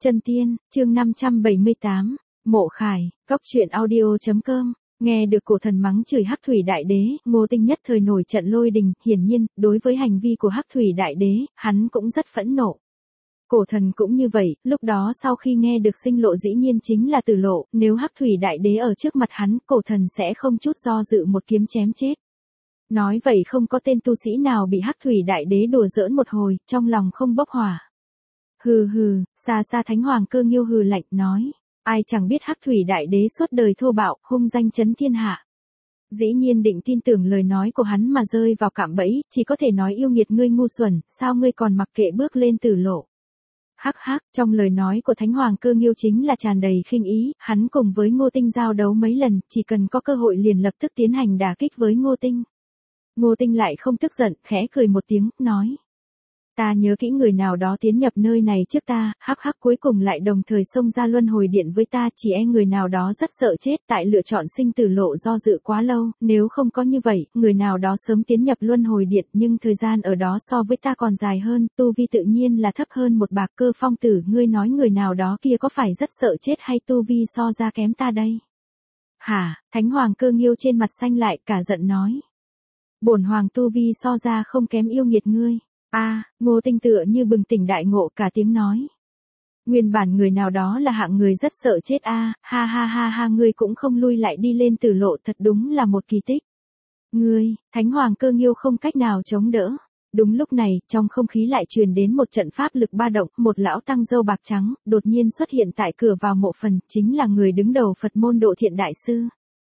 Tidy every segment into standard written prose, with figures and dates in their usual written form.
Chân Tiên, chương 578, Mộ Khải, Cóc truyện audio.com. Nghe được cổ thần mắng chửi Hắc Thủy Đại Đế, Ngô Tinh nhất thời nổi trận lôi đình, hiển nhiên, đối với hành vi của Hắc Thủy Đại Đế, hắn cũng rất phẫn nộ. Cổ thần cũng như vậy, lúc đó sau khi nghe được sinh lộ dĩ nhiên chính là Tử Lộ, nếu Hắc Thủy Đại Đế ở trước mặt hắn, cổ thần sẽ không chút do dự một kiếm chém chết. Nói vậy không có tên tu sĩ nào bị Hắc Thủy Đại Đế đùa giỡn một hồi, trong lòng không bốc hỏa. Hừ hừ, xa xa Thánh Hoàng Cơ Nghiêu hừ lạnh nói, ai chẳng biết Hắc Thủy Đại Đế suốt đời thô bạo, hung danh chấn thiên hạ. Dĩ nhiên định tin tưởng lời nói của hắn mà rơi vào cạm bẫy, chỉ có thể nói yêu nghiệt ngươi ngu xuẩn, sao ngươi còn mặc kệ bước lên Tử Lộ. Hắc hắc, trong lời nói của Thánh Hoàng Cơ Nghiêu chính là tràn đầy khinh ý, hắn cùng với Ngô Tinh giao đấu mấy lần, chỉ cần có cơ hội liền lập tức tiến hành đả kích với Ngô Tinh. Ngô Tinh lại không tức giận, khẽ cười một tiếng, nói. Ta nhớ kỹ người nào đó tiến nhập nơi này trước ta, hắc hắc cuối cùng lại đồng thời xông ra luân hồi điện với ta, chỉ e người nào đó rất sợ chết tại lựa chọn sinh tử lộ do dự quá lâu, nếu không có như vậy, người nào đó sớm tiến nhập luân hồi điện nhưng thời gian ở đó so với ta còn dài hơn, tu vi tự nhiên là thấp hơn một bạc Cơ Phong tử, ngươi nói người nào đó kia có phải rất sợ chết hay tu vi so ra kém ta đây? Hả, Thánh Hoàng Cơ Nghiêu trên mặt xanh lại cả giận nói. Bổn hoàng tu vi so ra không kém yêu nghiệt ngươi. Ngô Tinh tựa như bừng tỉnh đại ngộ cả tiếng nói. Nguyên bản người nào đó là hạng người rất sợ chết ha ha, ngươi cũng không lui lại đi lên Tử Lộ, thật đúng là một kỳ tích. Ngươi, Thánh Hoàng Cơ Nghiêu không cách nào chống đỡ. Đúng lúc này, trong không khí lại truyền đến một trận pháp lực ba động, một lão tăng râu bạc trắng, đột nhiên xuất hiện tại cửa vào mộ phần, chính là người đứng đầu Phật môn Độ Thiện Đại Sư.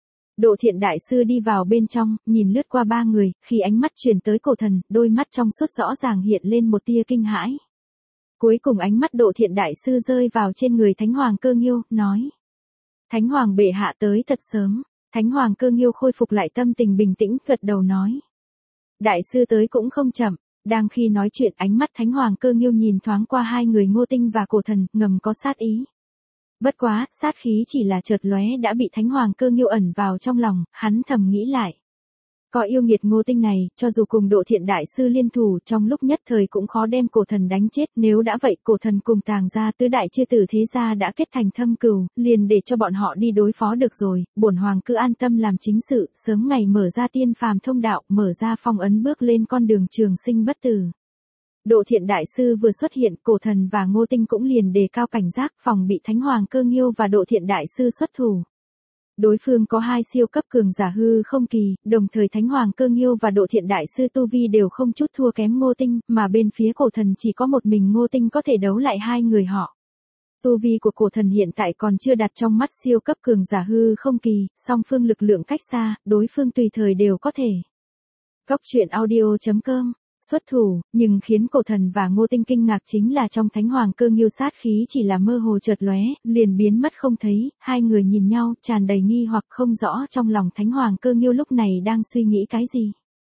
Độ Thiện Đại Sư đi vào bên trong, nhìn lướt qua ba người, khi ánh mắt truyền tới cổ thần, đôi mắt trong suốt rõ ràng hiện lên một tia kinh hãi. Cuối cùng ánh mắt Độ Thiện Đại Sư rơi vào trên người Thánh Hoàng Cơ Nghiêu, nói. Thánh Hoàng bệ hạ tới thật sớm. Thánh Hoàng Cơ Nghiêu khôi phục lại tâm tình bình tĩnh, gật đầu nói. Đại sư tới cũng không chậm. Đang khi nói chuyện, ánh mắt Thánh Hoàng Cơ Nghiêu nhìn thoáng qua hai người Ngô Tinh và cổ thần, ngầm có sát ý. Bất quá, sát khí chỉ là chợt lóe đã bị Thánh Hoàng Cơ Nghiêu ẩn vào trong lòng, hắn thầm nghĩ lại. Có yêu nghiệt Ngô Tinh này, cho dù cùng Độ Thiện Đại Sư liên thủ, trong lúc nhất thời cũng khó đem cổ thần đánh chết, nếu đã vậy cổ thần cùng Tàng gia tứ đại chư tử thế gia đã kết thành thâm cừu, liền để cho bọn họ đi đối phó được rồi, bổn hoàng cứ an tâm làm chính sự, sớm ngày mở ra tiên phàm thông đạo, mở ra phong ấn bước lên con đường trường sinh bất tử. Độ Thiện Đại Sư vừa xuất hiện, cổ thần và Ngô Tinh cũng liền đề cao cảnh giác, phòng bị Thánh Hoàng Cơ Nghiêu và Độ Thiện Đại Sư xuất thủ. Đối phương có hai siêu cấp cường giả hư không kỳ, đồng thời Thánh Hoàng Cơ Nghiêu và Độ Thiện Đại Sư tu vi đều không chút thua kém Ngô Tinh, mà bên phía cổ thần chỉ có một mình Ngô Tinh có thể đấu lại hai người họ. Tu vi của cổ thần hiện tại còn chưa đặt trong mắt siêu cấp cường giả hư không kỳ, song phương lực lượng cách xa, đối phương tùy thời đều có thể. Cóc truyện audio.com xuất thủ, nhưng khiến cổ thần và Ngô Tinh kinh ngạc chính là trong Thánh Hoàng Cơ Nghiêu sát khí chỉ là mơ hồ chợt lóe, liền biến mất không thấy, hai người nhìn nhau, tràn đầy nghi hoặc không rõ trong lòng Thánh Hoàng Cơ Nghiêu lúc này đang suy nghĩ cái gì.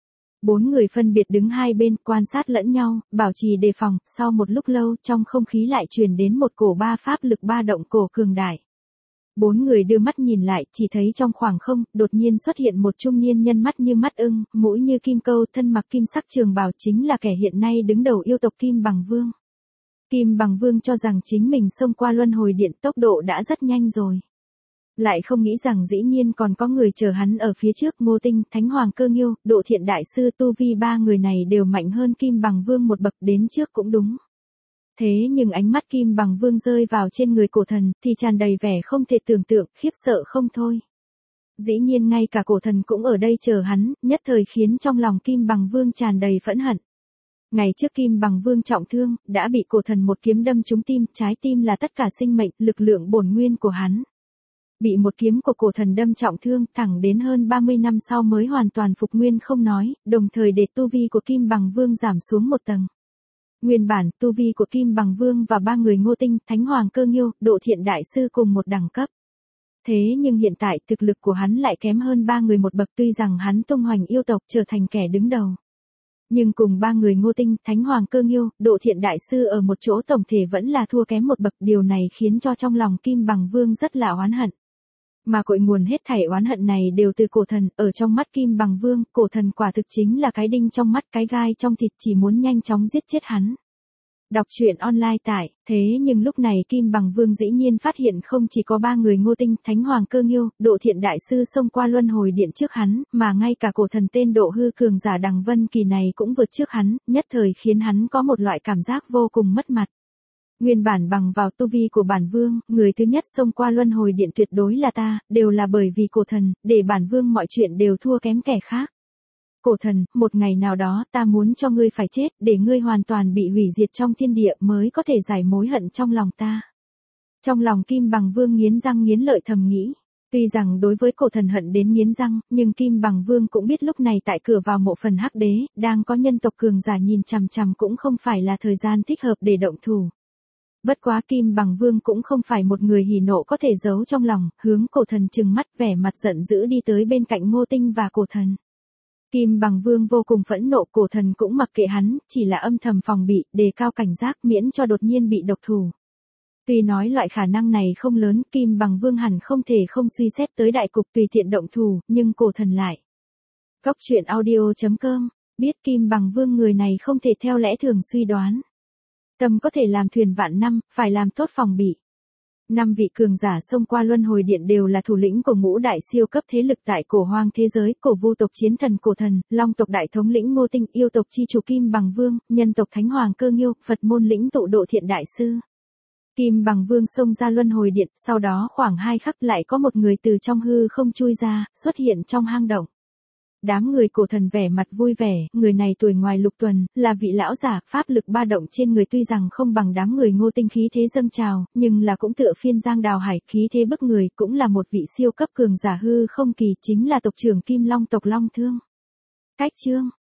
Bốn người phân biệt đứng hai bên, quan sát lẫn nhau, bảo trì đề phòng, sau một lúc lâu, trong không khí lại truyền đến một cổ ba pháp lực ba động cổ cường đại. Bốn người đưa mắt nhìn lại, chỉ thấy trong khoảng không, đột nhiên xuất hiện một trung niên nhân mắt như mắt ưng, mũi như kim câu, thân mặc kim sắc trường bào, chính là kẻ hiện nay đứng đầu yêu tộc Kim Bằng Vương. Kim Bằng Vương cho rằng chính mình xông qua luân hồi điện tốc độ đã rất nhanh rồi. Lại không nghĩ rằng dĩ nhiên còn có người chờ hắn ở phía trước, Ngô Tinh, Thánh Hoàng Cơ Nghiêu, Độ Thiện Đại Sư tu vi ba người này đều mạnh hơn Kim Bằng Vương một bậc, đến trước cũng đúng. Thế nhưng ánh mắt Kim Bằng Vương rơi vào trên người cổ thần, thì tràn đầy vẻ không thể tưởng tượng, khiếp sợ không thôi. Dĩ nhiên ngay cả cổ thần cũng ở đây chờ hắn, nhất thời khiến trong lòng Kim Bằng Vương tràn đầy phẫn hận. Ngày trước Kim Bằng Vương trọng thương, đã bị cổ thần một kiếm đâm trúng tim, trái tim là tất cả sinh mệnh, lực lượng bổn nguyên của hắn. Bị một kiếm của cổ thần đâm trọng thương, thẳng đến hơn 30 năm sau mới hoàn toàn phục nguyên không nói, đồng thời để tu vi của Kim Bằng Vương giảm xuống một tầng. Nguyên bản, tu vi của Kim Bằng Vương và ba người Ngô Tinh, Thánh Hoàng Cơ Nghiêu, Độ Thiện Đại Sư cùng một đẳng cấp. Thế nhưng hiện tại, thực lực của hắn lại kém hơn ba người một bậc, tuy rằng hắn tung hoành yêu tộc trở thành kẻ đứng đầu. Nhưng cùng ba người Ngô Tinh, Thánh Hoàng Cơ Nghiêu, Độ Thiện Đại Sư ở một chỗ tổng thể vẫn là thua kém một bậc, điều này khiến cho trong lòng Kim Bằng Vương rất là oán hận. Mà cội nguồn hết thảy oán hận này đều từ cổ thần, ở trong mắt Kim Bằng Vương, cổ thần quả thực chính là cái đinh trong mắt, cái gai trong thịt, chỉ muốn nhanh chóng giết chết hắn. Đọc truyện online tại, thế nhưng lúc này Kim Bằng Vương dĩ nhiên phát hiện không chỉ có 3 người Ngô Tinh, Thánh Hoàng Cơ Nghiêu, Độ Thiện Đại Sư xông qua luân hồi điện trước hắn, mà ngay cả cổ thần tên Độ Hư cường giả Đằng Vân Kỳ này cũng vượt trước hắn, nhất thời khiến hắn có một loại cảm giác vô cùng mất mặt. Nguyên bản bằng vào tu vi của bản vương, người thứ nhất xông qua luân hồi điện tuyệt đối là ta, đều là bởi vì cổ thần, để bản vương mọi chuyện đều thua kém kẻ khác. Cổ thần, một ngày nào đó ta muốn cho ngươi phải chết, để ngươi hoàn toàn bị hủy diệt trong thiên địa mới có thể giải mối hận trong lòng ta. Trong lòng Kim Bằng Vương nghiến răng nghiến lợi thầm nghĩ. Tuy rằng đối với cổ thần hận đến nghiến răng, nhưng Kim Bằng Vương cũng biết lúc này tại cửa vào mộ phần Hắc Đế, đang có nhân tộc cường giả nhìn chằm chằm cũng không phải là thời gian thích hợp để động thủ. Bất quá Kim Bằng Vương cũng không phải một người hỉ nộ có thể giấu trong lòng, hướng cổ thần trừng mắt vẻ mặt giận dữ đi tới bên cạnh Ngô Tinh và cổ thần. Kim Bằng Vương vô cùng phẫn nộ, cổ thần cũng mặc kệ hắn, chỉ là âm thầm phòng bị, đề cao cảnh giác miễn cho đột nhiên bị độc thủ. Tuy nói loại khả năng này không lớn, Kim Bằng Vương hẳn không thể không suy xét tới đại cục tùy tiện động thủ, nhưng cổ thần lại. Góc truyện audio.com, biết Kim Bằng Vương người này không thể theo lẽ thường suy đoán. Tâm có thể làm thuyền vạn năm, phải làm tốt phòng bị. 5 vị cường giả xông qua luân hồi điện đều là thủ lĩnh của ngũ đại siêu cấp thế lực tại cổ hoang thế giới, cổ vu tộc chiến thần cổ thần, long tộc đại thống lĩnh Ngô Tinh, yêu tộc chi chủ Kim Bằng Vương, nhân tộc Thánh Hoàng Cơ Nghiêu, Phật môn lĩnh tụ Độ Thiện Đại Sư. Kim Bằng Vương xông ra luân hồi điện, sau đó khoảng 2 khắc lại có một người từ trong hư không chui ra, xuất hiện trong hang động. Đám người cổ thần vẻ mặt vui vẻ, người này tuổi ngoài lục tuần, là vị lão giả, pháp lực ba động trên người tuy rằng không bằng đám người Ngô Tinh khí thế dâng trào, nhưng là cũng tựa phiên giang đào hải, khí thế bức người, cũng là một vị siêu cấp cường giả hư không kỳ, chính là tộc trưởng Kim Long tộc Long Thương. Cách chương